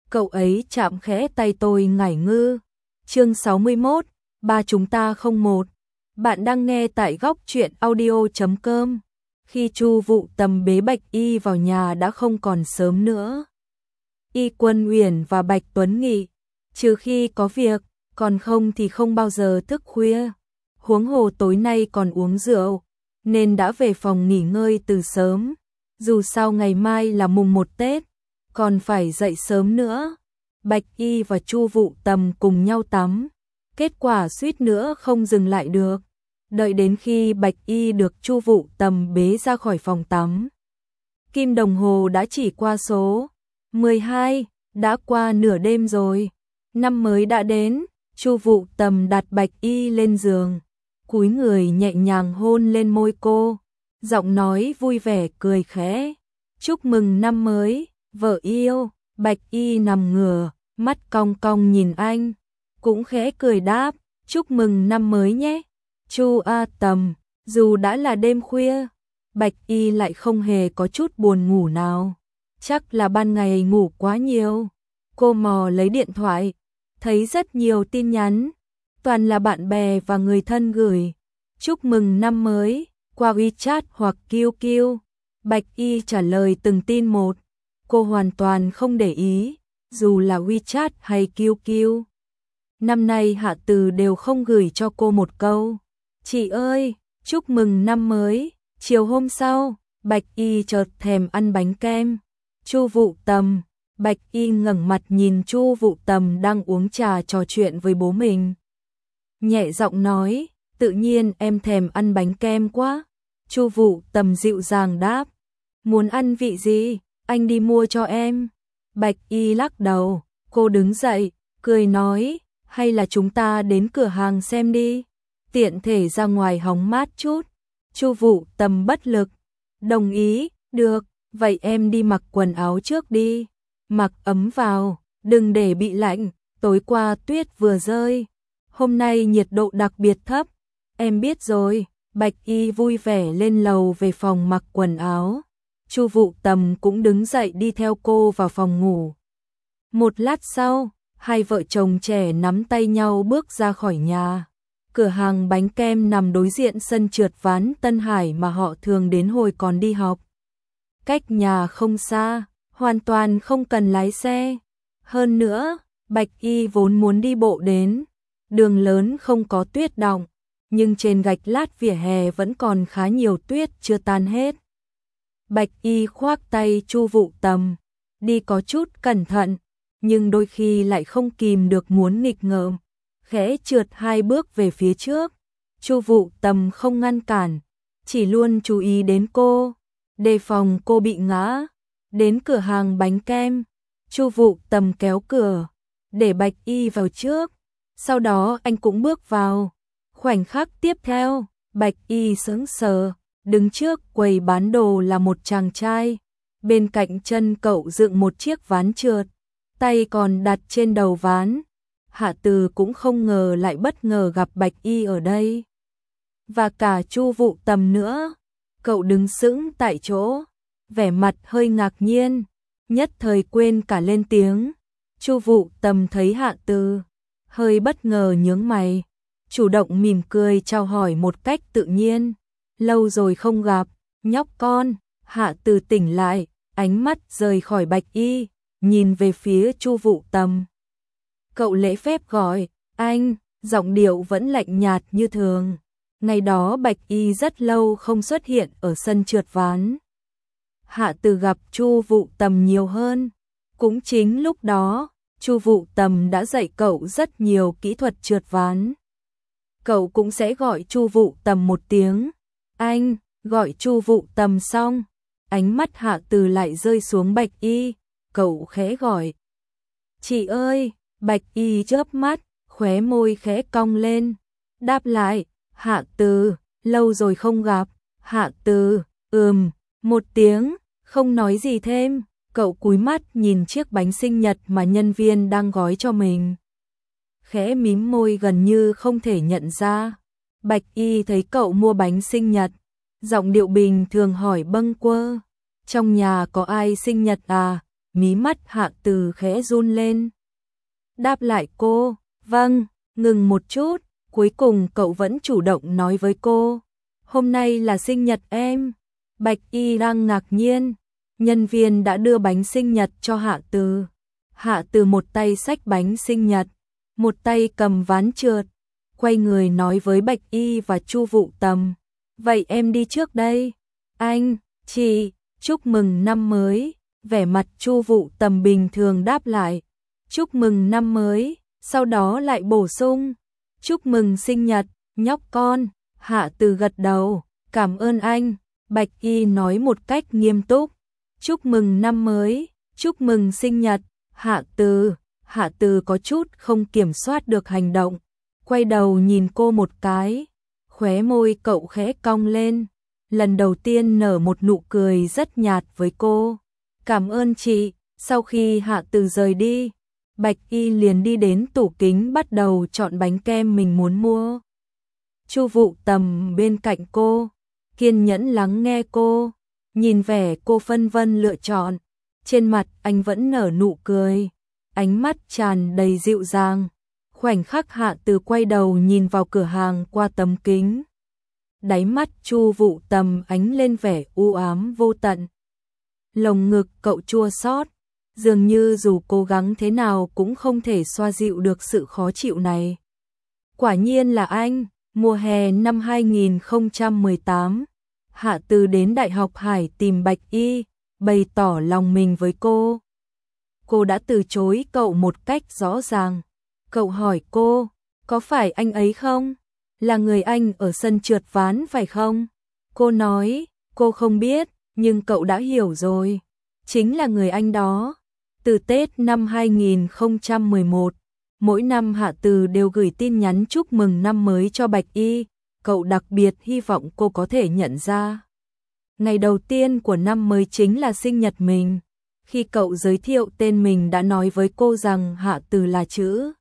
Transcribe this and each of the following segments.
Cậu ấy chạm khẽ tay tôi ngải ngư. Chương 61, ba chúng ta không một. Bạn đang nghe tại góc truyện audio.com. Khi Chu Vụ Tầm bế Bạch Y vào nhà đã không còn sớm nữa. Y Quân Uyển và Bạch Tuấn Nghị, trừ khi có việc, còn không thì không bao giờ thức khuya. Huống hồ tối nay còn uống rượu, nên đã về phòng nghỉ ngơi từ sớm. Dù sao ngày mai là mùng 1 Tết, còn phải dậy sớm nữa. Bạch Y và Chu Vụ Tầm cùng nhau tắm. Kết quả suýt nữa không dừng lại được. Đợi đến khi Bạch Y được Chu Vụ Tầm bế ra khỏi phòng tắm, kim đồng hồ đã chỉ qua số 12, đã qua nửa đêm rồi. Năm mới đã đến. Chu Vụ Tầm đặt Bạch Y lên giường, cúi người nhẹ nhàng hôn lên môi cô, giọng nói vui vẻ cười khẽ. Chúc mừng năm mới, vợ yêu. Bạch Y nằm ngửa, mắt cong cong nhìn anh, cũng khẽ cười đáp, chúc mừng năm mới nhé. Chu A Tầm, dù đã là đêm khuya, Bạch Y lại không hề có chút buồn ngủ nào. Chắc là ban ngày ngủ quá nhiều. Cô mò lấy điện thoại, thấy rất nhiều tin nhắn, toàn là bạn bè và người thân gửi chúc mừng năm mới qua WeChat hoặc QQ. Bạch Y trả lời từng tin một. Cô hoàn toàn không để ý, dù là WeChat hay QQ. Năm nay Hạ Từ đều không gửi cho cô một câu chị ơi, chúc mừng năm mới. Chiều hôm sau, Bạch Y chợt thèm ăn bánh kem. Chu Vụ Tầm. Bạch Y ngẩng mặt nhìn Chu Vụ Tầm đang uống trà trò chuyện với bố mình, nhẹ giọng nói, tự nhiên em thèm ăn bánh kem quá. Chu Vụ Tầm dịu dàng đáp, muốn ăn vị gì, anh đi mua cho em. Bạch Y lắc đầu, cô đứng dậy, cười nói, hay là chúng ta đến cửa hàng xem đi, tiện thể ra ngoài hóng mát chút. Chu Vụ Tầm bất lực, đồng ý, được, vậy em đi mặc quần áo trước đi, mặc ấm vào, đừng để bị lạnh, tối qua tuyết vừa rơi, hôm nay nhiệt độ đặc biệt thấp. Em biết rồi. Bạch Y vui vẻ lên lầu về phòng mặc quần áo. Chu Vụ Tầm cũng đứng dậy đi theo cô vào phòng ngủ. Một lát sau, hai vợ chồng trẻ nắm tay nhau bước ra khỏi nhà. Cửa hàng bánh kem nằm đối diện sân trượt ván Tân Hải mà họ thường đến hồi còn đi học. Cách nhà không xa, hoàn toàn không cần lái xe. Hơn nữa, Bạch Y vốn muốn đi bộ đến. Đường lớn không có tuyết đọng, nhưng trên gạch lát vỉa hè vẫn còn khá nhiều tuyết chưa tan hết. Bạch Y khoác tay Chu Vụ Tầm, đi có chút cẩn thận, nhưng đôi khi lại không kìm được muốn nghịch ngợm, khẽ trượt hai bước về phía trước. Chu Vụ Tầm không ngăn cản, chỉ luôn chú ý đến cô, đề phòng cô bị ngã. Đến cửa hàng bánh kem, Chu Vụ Tầm kéo cửa, để Bạch Y vào trước, sau đó anh cũng bước vào. Khoảnh khắc tiếp theo, Bạch Y sững sờ, đứng trước quầy bán đồ là một chàng trai, bên cạnh chân cậu dựng một chiếc ván trượt, tay còn đặt trên đầu ván. Hạ Từ cũng không ngờ lại bất ngờ gặp Bạch Y ở đây, và cả Chu Vụ Tầm nữa. Cậu đứng sững tại chỗ, vẻ mặt hơi ngạc nhiên, nhất thời quên cả lên tiếng. Chu Vụ Tầm thấy Hạ Từ, hơi bất ngờ nhướng mày, chủ động mỉm cười chào hỏi một cách tự nhiên. Lâu rồi không gặp, nhóc con. Hạ Từ tỉnh lại, ánh mắt rời khỏi Bạch Y, nhìn về phía Chu Vụ Tầm. Cậu lễ phép gọi anh, giọng điệu vẫn lạnh nhạt như thường. Ngày đó Bạch Y rất lâu không xuất hiện ở sân trượt ván. Hạ Từ gặp Chu Vụ Tầm nhiều hơn. Cũng chính lúc đó, Chu Vụ Tầm đã dạy cậu rất nhiều kỹ thuật trượt ván. Cậu cũng sẽ gọi Chu Vụ Tầm một tiếng anh. Gọi Chu Vụ Tầm xong, ánh mắt Hạ Từ lại rơi xuống Bạch Y. Cậu khẽ gọi, chị ơi. Bạch Y chớp mắt, khóe môi khẽ cong lên, đáp lại, Hạ Từ, lâu rồi không gặp. Hạ Từ, một tiếng, không nói gì thêm. Cậu cúi mắt nhìn chiếc bánh sinh nhật mà nhân viên đang gói cho mình, khẽ mím môi gần như không thể nhận ra. Bạch Y thấy cậu mua bánh sinh nhật, giọng điệu bình thường hỏi bâng quơ, trong nhà có ai sinh nhật à? mí mắt Hạ Từ khẽ run lên. Đáp lại cô, vâng, ngừng một chút, cuối cùng cậu vẫn chủ động nói với cô. Hôm nay là sinh nhật em. Bạch Y đang ngạc nhiên, nhân viên đã đưa bánh sinh nhật cho Hạ Từ. Hạ Từ một tay xách bánh sinh nhật, một tay cầm ván trượt, quay người nói với Bạch Y và Chu Vụ Tầm. Vậy em đi trước đây. Anh, chị, chúc mừng năm mới. Vẻ mặt Chu Vụ Tầm bình thường đáp lại. Chúc mừng năm mới, sau đó lại bổ sung. Chúc mừng sinh nhật, nhóc con. Hạ Từ gật đầu, cảm ơn anh. Bạch Y nói một cách nghiêm túc. Chúc mừng năm mới, chúc mừng sinh nhật. Hạ Từ có chút không kiểm soát được hành động. Quay đầu nhìn cô một cái, khóe môi cậu khẽ cong lên, lần đầu tiên nở một nụ cười rất nhạt với cô. Cảm ơn chị. Sau khi Hạ Từ rời đi, Bạch Y liền đi đến tủ kính bắt đầu chọn bánh kem mình muốn mua. Chu Vụ Tầm bên cạnh cô, kiên nhẫn lắng nghe cô, nhìn vẻ cô phân vân lựa chọn, trên mặt anh vẫn nở nụ cười, ánh mắt tràn đầy dịu dàng. Khoảnh khắc Hạ Từ quay đầu nhìn vào cửa hàng qua tấm kính, đáy mắt Chu Vụ Tầm ánh lên vẻ u ám vô tận. Lồng ngực cậu chua xót, dường như dù cố gắng thế nào cũng không thể xoa dịu được sự khó chịu này. Quả nhiên là anh. Mùa hè năm 2018, Hạ Từ đến Đại học Hải tìm Bạch Y, bày tỏ lòng mình với cô. Cô đã từ chối cậu một cách rõ ràng. Cậu hỏi cô, có phải anh ấy không? Là người anh ở sân trượt ván phải không? Cô nói, cô không biết, nhưng cậu đã hiểu rồi. Chính là người anh đó. Từ Tết năm 2011, mỗi năm Hạ Từ đều gửi tin nhắn chúc mừng năm mới cho Bạch Y, cậu đặc biệt hy vọng cô có thể nhận ra. Ngày đầu tiên của năm mới chính là sinh nhật mình. Khi cậu giới thiệu tên mình đã nói với cô rằng Hạ Từ là chữ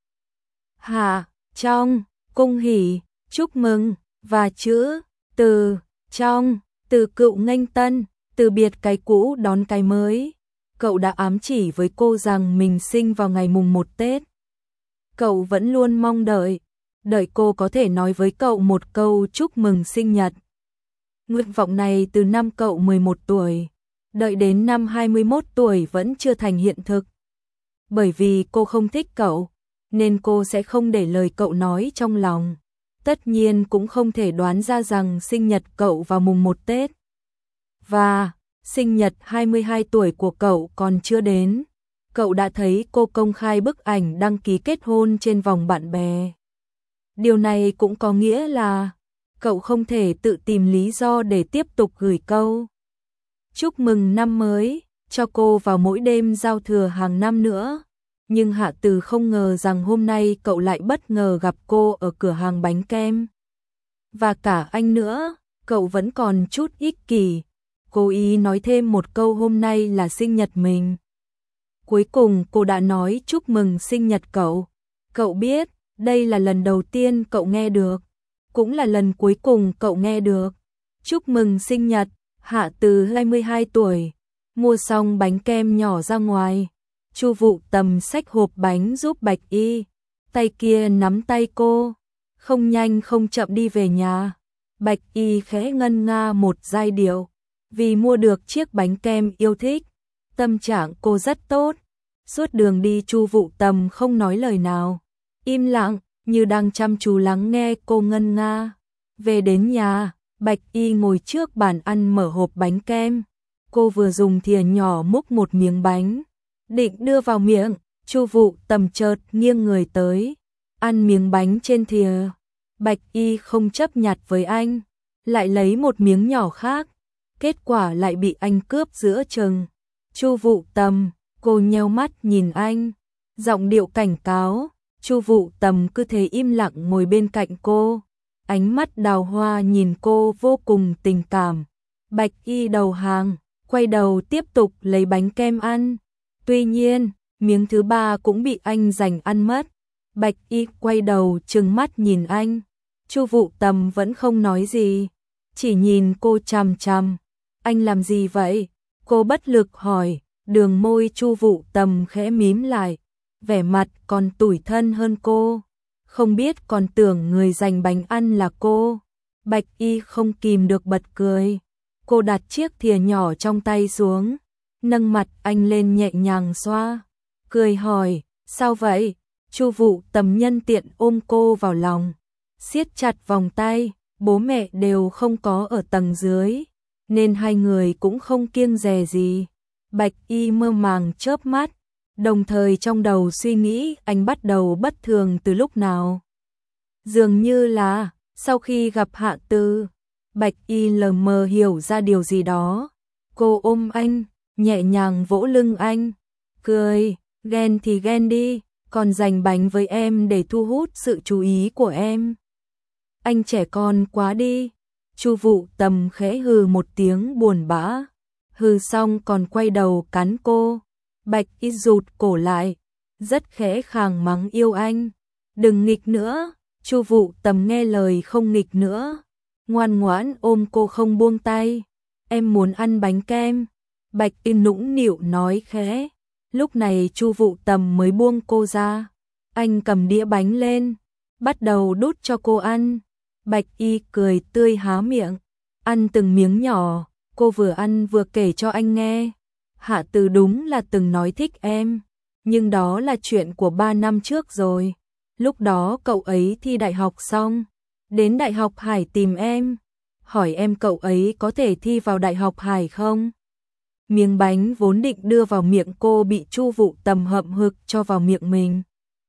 Hạ trong cung hỉ, chúc mừng, và chữ Từ trong từ cựu nghênh tân, từ biệt cái cũ đón cái mới. Cậu đã ám chỉ với cô rằng mình sinh vào ngày mùng 1 Tết. Cậu vẫn luôn mong đợi cô có thể nói với cậu một câu chúc mừng sinh nhật. Nguyện vọng này từ năm cậu 11 tuổi, đợi đến năm 21 tuổi vẫn chưa thành hiện thực. Bởi vì cô không thích cậu, nên cô sẽ không để lời cậu nói trong lòng. Tất nhiên cũng không thể đoán ra rằng sinh nhật cậu vào mùng 1 Tết. Và sinh nhật 22 tuổi của cậu còn chưa đến. Cậu đã thấy cô công khai bức ảnh đăng ký kết hôn trên vòng bạn bè. Điều này cũng có nghĩa là cậu không thể tự tìm lý do để tiếp tục gửi câu chúc mừng năm mới cho cô vào mỗi đêm giao thừa hàng năm nữa. Nhưng Hạ Từ không ngờ rằng hôm nay cậu lại bất ngờ gặp cô ở cửa hàng bánh kem. Và cả anh nữa, cậu vẫn còn chút ích kỷ, cố ý nói thêm một câu hôm nay là sinh nhật mình. Cuối cùng cô đã nói chúc mừng sinh nhật cậu. Cậu biết, đây là lần đầu tiên cậu nghe được, cũng là lần cuối cùng cậu nghe được. Chúc mừng sinh nhật, Hạ Từ 22 tuổi. Mua xong bánh kem nhỏ ra ngoài, Chu Vụ Tầm xách hộp bánh giúp Bạch Y, tay kia nắm tay cô, không nhanh không chậm đi về nhà. Bạch Y khẽ ngân nga một giai điệu, vì mua được chiếc bánh kem yêu thích, tâm trạng cô rất tốt. Suốt đường đi Chu Vụ Tầm không nói lời nào, im lặng như đang chăm chú lắng nghe cô ngân nga. Về đến nhà, Bạch Y ngồi trước bàn ăn mở hộp bánh kem. Cô vừa dùng thìa nhỏ múc một miếng bánh, định đưa vào miệng, Chu Vụ Tầm chợt nghiêng người tới, ăn miếng bánh trên thìa. Bạch Y không chấp nhặt với anh, lại lấy một miếng nhỏ khác, kết quả lại bị anh cướp giữa chừng. Chu Vụ Tầm, cô nheo mắt nhìn anh, giọng điệu cảnh cáo. Chu Vụ Tầm cứ thế im lặng ngồi bên cạnh cô, ánh mắt đào hoa nhìn cô vô cùng tình cảm. Bạch Y đầu hàng, quay đầu tiếp tục lấy bánh kem ăn. Tuy nhiên, miếng thứ ba cũng bị anh giành ăn mất. Bạch Y quay đầu trừng mắt nhìn anh. Chu Vụ Tầm vẫn không nói gì, chỉ nhìn cô chằm chằm. Anh làm gì vậy? Cô bất lực hỏi. Đường môi Chu Vũ Tầm khẽ mím lại, vẻ mặt còn tủi thân hơn cô. Không biết còn tưởng người dành bánh ăn là cô. Bạch Y không kìm được bật cười. Cô đặt chiếc thìa nhỏ trong tay xuống, nâng mặt anh lên nhẹ nhàng xoa, cười hỏi, sao vậy? Chu Vũ Tầm nhân tiện ôm cô vào lòng, siết chặt vòng tay, bố mẹ đều không có ở tầng dưới, nên hai người cũng không kiêng dè gì. Bạch Y mơ màng chớp mắt, đồng thời trong đầu suy nghĩ anh bắt đầu bất thường từ lúc nào. Dường như là sau khi gặp Hạ Tư. Bạch Y lờ mờ hiểu ra điều gì đó. Cô ôm anh, nhẹ nhàng vỗ lưng anh, cười, ghen thì ghen đi, còn dành bánh với em để thu hút sự chú ý của em. Anh trẻ con quá đi. Chu Vũ Tầm khẽ hừ một tiếng buồn bã, hừ xong còn quay đầu cắn cô. Bạch Y rụt cổ lại, rất khẽ khàng mắng yêu anh, đừng nghịch nữa. Chu Vũ Tầm nghe lời không nghịch nữa, ngoan ngoãn ôm cô không buông tay. Em muốn ăn bánh kem. Bạch Y nũng nịu nói khẽ. Lúc này Chu Vũ Tầm mới buông cô ra. Anh cầm đĩa bánh lên, bắt đầu đút cho cô ăn. Bạch Y cười tươi há miệng, ăn từng miếng nhỏ. Cô vừa ăn vừa kể cho anh nghe. Hạ Từ đúng là từng nói thích em, nhưng đó là chuyện của 3 năm trước rồi. Lúc đó cậu ấy thi đại học xong, đến Đại học Hải tìm em, hỏi em cậu ấy có thể thi vào Đại học Hải không? Miếng bánh vốn định đưa vào miệng cô bị Chu Vũ Tầm hậm hực cho vào miệng mình.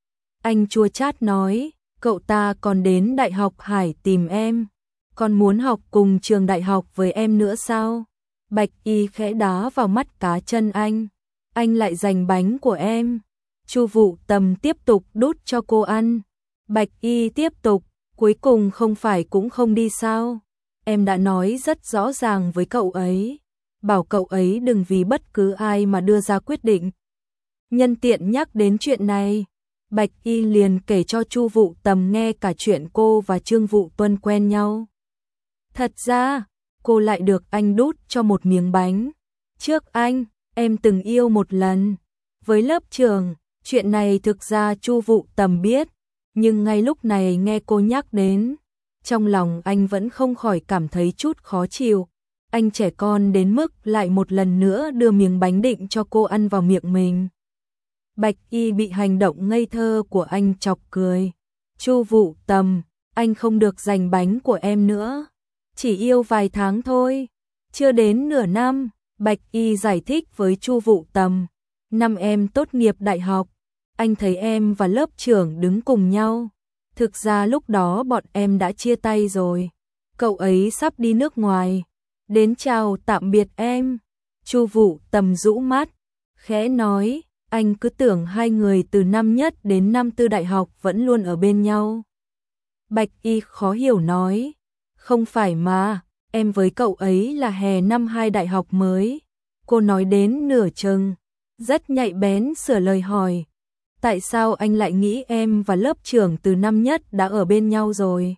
Anh chua chát nói, cậu ta còn đến Đại học Hải tìm em, còn muốn học cùng trường đại học với em nữa sao? Bạch Y khẽ đá vào mắt cá chân anh lại giành bánh của em. Chu Vũ Tầm tiếp tục đút cho cô ăn. Bạch Y tiếp tục, cuối cùng không phải cũng không đi sao? Em đã nói rất rõ ràng với cậu ấy, bảo cậu ấy đừng vì bất cứ ai mà đưa ra quyết định. Nhân tiện nhắc đến chuyện này, Bạch Y liền kể cho Chu Vũ Tầm nghe cả chuyện cô và Trương Vũ Tuân quen nhau. Thật ra, cô lại được anh đút cho một miếng bánh. Trước anh, em từng yêu một lần. Với lớp trưởng, chuyện này thực ra Chu Vũ Tầm biết, nhưng ngay lúc này nghe cô nhắc đến, trong lòng anh vẫn không khỏi cảm thấy chút khó chịu. Anh trẻ con đến mức lại một lần nữa đưa miếng bánh định cho cô ăn vào miệng mình. Bạch Y bị hành động ngây thơ của anh chọc cười. Chu Vũ Tầm, anh không được giành bánh của em nữa. Chỉ yêu vài tháng thôi, chưa đến nửa năm. Bạch Y giải thích với Chu Vũ Tầm. Năm em tốt nghiệp đại học, anh thấy em và lớp trưởng đứng cùng nhau. Thực ra lúc đó bọn em đã chia tay rồi. Cậu ấy sắp đi nước ngoài, đến chào tạm biệt em. Chu Vũ Tầm rũ mắt, khẽ nói, anh cứ tưởng hai người từ năm nhất đến năm tư đại học vẫn luôn ở bên nhau. Bạch Y khó hiểu nói, không phải mà, em với cậu ấy là hè năm 2 đại học mới. Cô nói đến nửa chừng, rất nhạy bén sửa lời hỏi, tại sao anh lại nghĩ em và lớp trưởng từ năm nhất đã ở bên nhau rồi?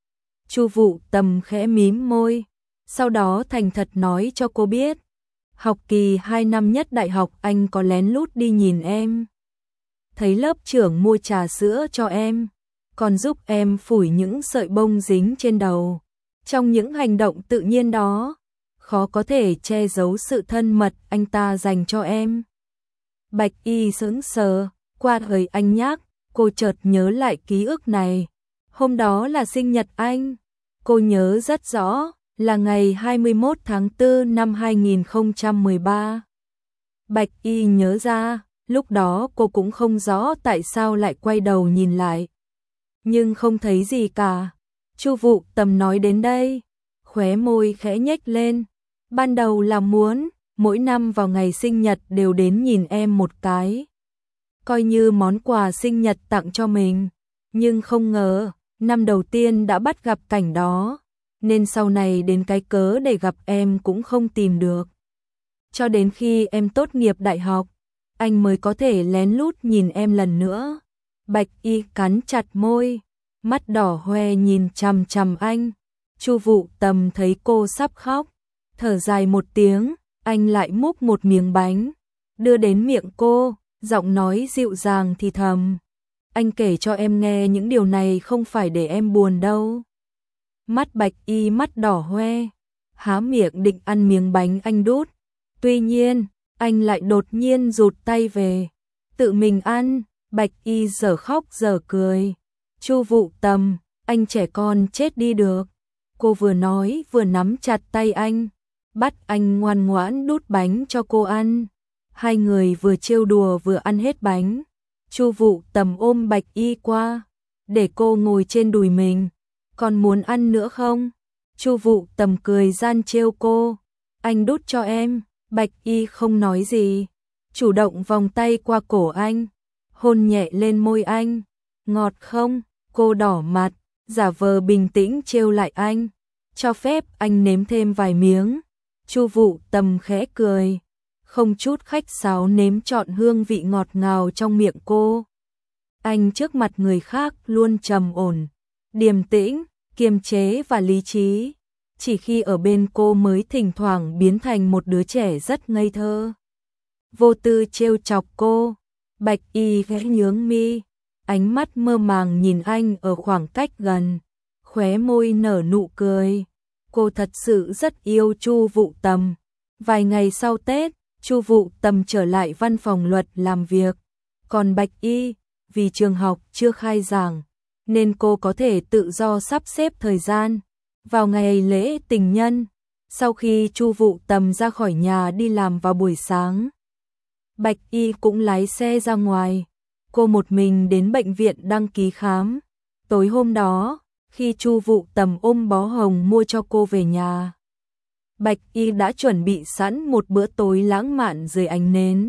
Chu Vũ Tầm khẽ mím môi, sau đó thành thật nói cho cô biết, học kỳ 2 năm nhất đại học anh có lén lút đi nhìn em. Thấy lớp trưởng mua trà sữa cho em, còn giúp em phủi những sợi bông dính trên đầu. Trong những hành động tự nhiên đó, khó có thể che giấu sự thân mật anh ta dành cho em. Bạch Y sững sờ, qua lời anh nhắc, cô chợt nhớ lại ký ức này. Hôm đó là sinh nhật anh, cô nhớ rất rõ, là ngày 21 tháng 4 năm 2013. Bạch Y nhớ ra, lúc đó cô cũng không rõ tại sao lại quay đầu nhìn lại, nhưng không thấy gì cả. Chu Vũ Tầm nói đến đây, khóe môi khẽ nhếch lên. Ban đầu là muốn, mỗi năm vào ngày sinh nhật đều đến nhìn em một cái, coi như món quà sinh nhật tặng cho mình. Nhưng không ngờ, năm đầu tiên đã bắt gặp cảnh đó, nên sau này đến cái cớ để gặp em cũng không tìm được. Cho đến khi em tốt nghiệp đại học, anh mới có thể lén lút nhìn em lần nữa. Bạch Y cắn chặt môi, mắt đỏ hoe nhìn chằm chằm anh. Chu Vũ Tầm thấy cô sắp khóc, thở dài một tiếng, anh lại múc một miếng bánh, đưa đến miệng cô, giọng nói dịu dàng thì thầm. Anh kể cho em nghe những điều này không phải để em buồn đâu. Mắt Bạch Y mắt đỏ hoe, há miệng định ăn miếng bánh anh đút. Tuy nhiên, anh lại đột nhiên rụt tay về, tự mình ăn. Bạch Y giờ khóc giờ cười. Chu Vụ Tầm, anh trẻ con chết đi được. Cô vừa nói vừa nắm chặt tay anh, bắt anh ngoan ngoãn đút bánh cho cô ăn. Hai người vừa trêu đùa vừa ăn hết bánh. Chu Vụ Tầm ôm Bạch Y qua, để cô ngồi trên đùi mình. Còn muốn ăn nữa không? Chu Vụ Tầm cười gian trêu cô. Anh đút cho em. Bạch Y không nói gì, chủ động vòng tay qua cổ anh, hôn nhẹ lên môi anh. Ngọt không? Cô đỏ mặt, giả vờ bình tĩnh trêu lại anh. Cho phép anh nếm thêm vài miếng. Chu Vụ Tầm khẽ cười, không chút khách sáo nếm trọn hương vị ngọt ngào trong miệng cô. Anh trước mặt người khác luôn trầm ổn, điềm tĩnh, kiềm chế và lý trí. Chỉ khi ở bên cô mới thỉnh thoảng biến thành một đứa trẻ rất ngây thơ. Vô tư trêu chọc cô. Bạch Y khẽ nhướng mi, ánh mắt mơ màng nhìn anh ở khoảng cách gần, khóe môi nở nụ cười. Cô thật sự rất yêu Chu Vụ Tầm. Vài ngày sau Tết, Chu Vụ Tầm trở lại văn phòng luật làm việc. Còn Bạch Y, vì trường học chưa khai giảng, nên cô có thể tự do sắp xếp thời gian. Vào ngày lễ tình nhân, sau khi Chu Vụ Tầm ra khỏi nhà đi làm vào buổi sáng, Bạch Y cũng lái xe ra ngoài. Cô một mình đến bệnh viện đăng ký khám. Tối hôm đó, khi Chu Vụ Tầm ôm bó hồng mua cho cô về nhà, Bạch Y đã chuẩn bị sẵn một bữa tối lãng mạn dưới ánh nến.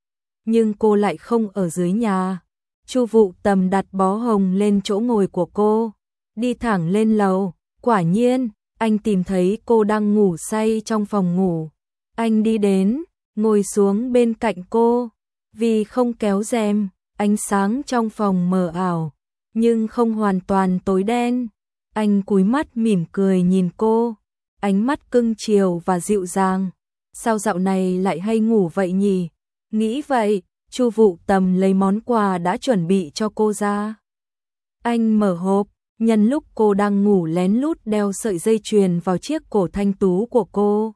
Nhưng cô lại không ở dưới nhà. Chu Vụ Tầm đặt bó hồng lên chỗ ngồi của cô, đi thẳng lên lầu. Quả nhiên, anh tìm thấy cô đang ngủ say trong phòng ngủ. Anh đi đến, ngồi xuống bên cạnh cô. Vì không kéo rèm, ánh sáng trong phòng mờ ảo, nhưng không hoàn toàn tối đen. Anh cúi mắt mỉm cười nhìn cô, ánh mắt cưng chiều và dịu dàng. Sao dạo này lại hay ngủ vậy nhỉ? Nghĩ vậy, Chu Vụ Tầm lấy món quà đã chuẩn bị cho cô ra. Anh mở hộp, nhân lúc cô đang ngủ lén lút đeo sợi dây chuyền vào chiếc cổ thanh tú của cô.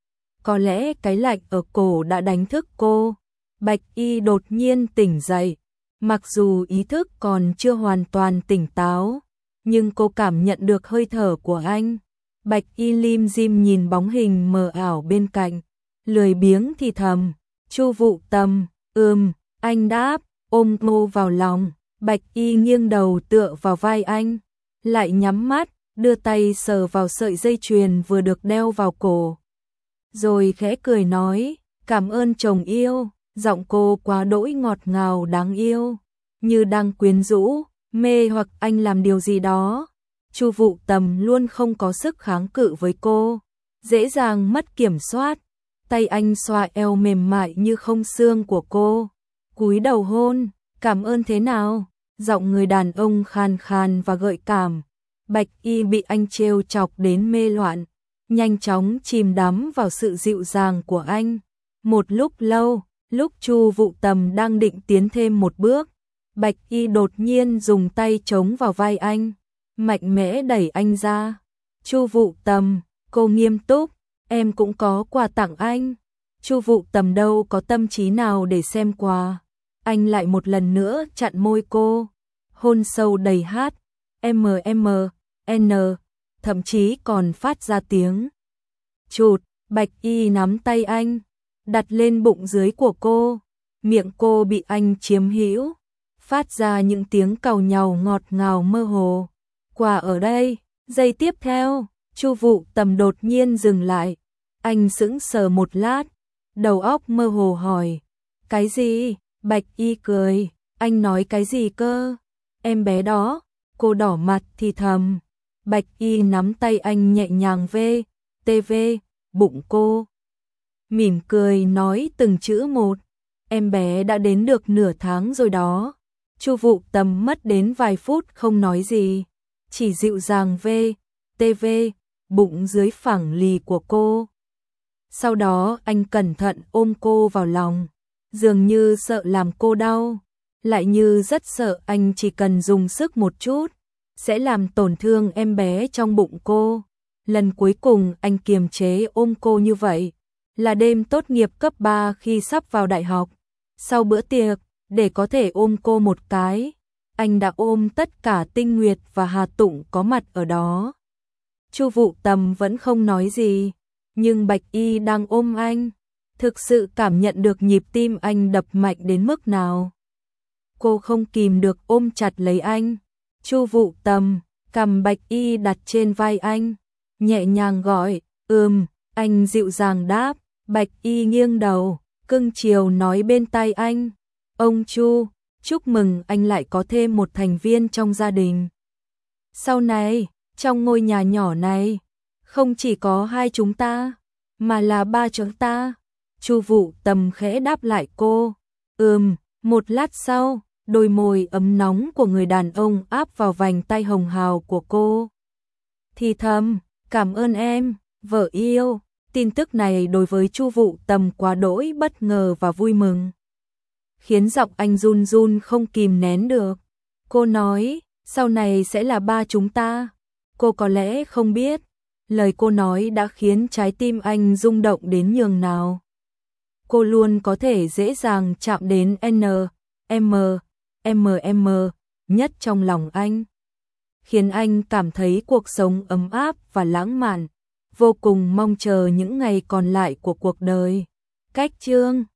Có lẽ cái lạnh ở cổ đã đánh thức cô. Bạch Y đột nhiên tỉnh dậy. Mặc dù ý thức còn chưa hoàn toàn tỉnh táo, nhưng cô cảm nhận được hơi thở của anh. Bạch Y lim dim nhìn bóng hình mờ ảo bên cạnh, lười biếng thì thầm. Chu Vụ Tầm, anh đáp, ôm cô vào lòng. Bạch Y nghiêng đầu tựa vào vai anh, lại nhắm mắt, đưa tay sờ vào sợi dây chuyền vừa được đeo vào cổ. Rồi khẽ cười nói, cảm ơn chồng yêu. Giọng cô quá đỗi ngọt ngào đáng yêu, như đang quyến rũ, mê hoặc anh làm điều gì đó. Chu Vụ Tầm luôn không có sức kháng cự với cô, dễ dàng mất kiểm soát. Tay anh xoa eo mềm mại như không xương của cô, cúi đầu hôn. Cảm ơn thế nào? Giọng người đàn ông khàn khàn và gợi cảm. Bạch Y bị anh trêu chọc đến mê loạn, nhanh chóng chìm đắm vào sự dịu dàng của anh. Một lúc lâu, lúc Chu Vụ Tầm đang định tiến thêm một bước, Bạch Y đột nhiên dùng tay chống vào vai anh, mạnh mẽ đẩy anh ra. Chu Vụ Tầm, cô nghiêm túc, em cũng có quà tặng anh. Chu Vụ Tầm đâu có tâm trí nào để xem quà. Anh lại một lần nữa chặn môi cô, hôn sâu đầy hát, N, thậm chí còn phát ra tiếng chụt. Bạch Y nắm tay anh, đặt lên bụng dưới của cô, miệng cô bị anh chiếm hữu, phát ra những tiếng càu nhàu ngọt ngào mơ hồ. Quà ở đây. Giây tiếp theo, Chu Vụ Tầm đột nhiên dừng lại. Anh sững sờ một lát, đầu óc mơ hồ hỏi, cái gì? Bạch Y cười, anh nói cái gì cơ? Em bé đó. Cô đỏ mặt thì thầm. Bạch Y nắm tay anh nhẹ nhàng v bụng cô, mỉm cười nói từng chữ một. Em bé đã đến được nửa tháng rồi đó. Chu Vụ Tầm mất đến vài phút không nói gì, chỉ dịu dàng v bụng dưới phẳng lì của cô. Sau đó anh cẩn thận ôm cô vào lòng, dường như sợ làm cô đau, lại như rất sợ anh chỉ cần dùng sức một chút, sẽ làm tổn thương em bé trong bụng cô. Lần cuối cùng anh kiềm chế ôm cô như vậy, là đêm tốt nghiệp cấp 3 khi sắp vào đại học. Sau bữa tiệc, để có thể ôm cô một cái, anh đã ôm tất cả Tinh Nguyệt và Hà Tụng có mặt ở đó. Chu Vụ Tầm vẫn không nói gì, nhưng Bạch Y đang ôm anh, thực sự cảm nhận được nhịp tim anh đập mạnh đến mức nào. Cô không kìm được ôm chặt lấy anh. Chu Vụ Tầm cầm Bạch Y đặt trên vai anh, nhẹ nhàng gọi, anh dịu dàng đáp. Bạch Y nghiêng đầu, cưng chiều nói bên tai anh, ông Chu, chúc mừng anh lại có thêm một thành viên trong gia đình. Sau này, trong ngôi nhà nhỏ này, không chỉ có hai chúng ta, mà là ba chúng ta. Chu Vụ Tầm khẽ đáp lại cô, một lát sau, đôi môi ấm nóng của người đàn ông áp vào vành tay hồng hào của cô. Thì thầm, cảm ơn em, vợ yêu. Tin tức này đối với Chu Vụ Tầm quá đỗi bất ngờ và vui mừng, khiến giọng anh run run không kìm nén được. Cô nói, sau này sẽ là ba chúng ta. Cô có lẽ không biết, lời cô nói đã khiến trái tim anh rung động đến nhường nào. Cô luôn có thể dễ dàng chạm đến nhất trong lòng anh, khiến anh cảm thấy cuộc sống ấm áp và lãng mạn, vô cùng mong chờ những ngày còn lại của cuộc đời. Cách chương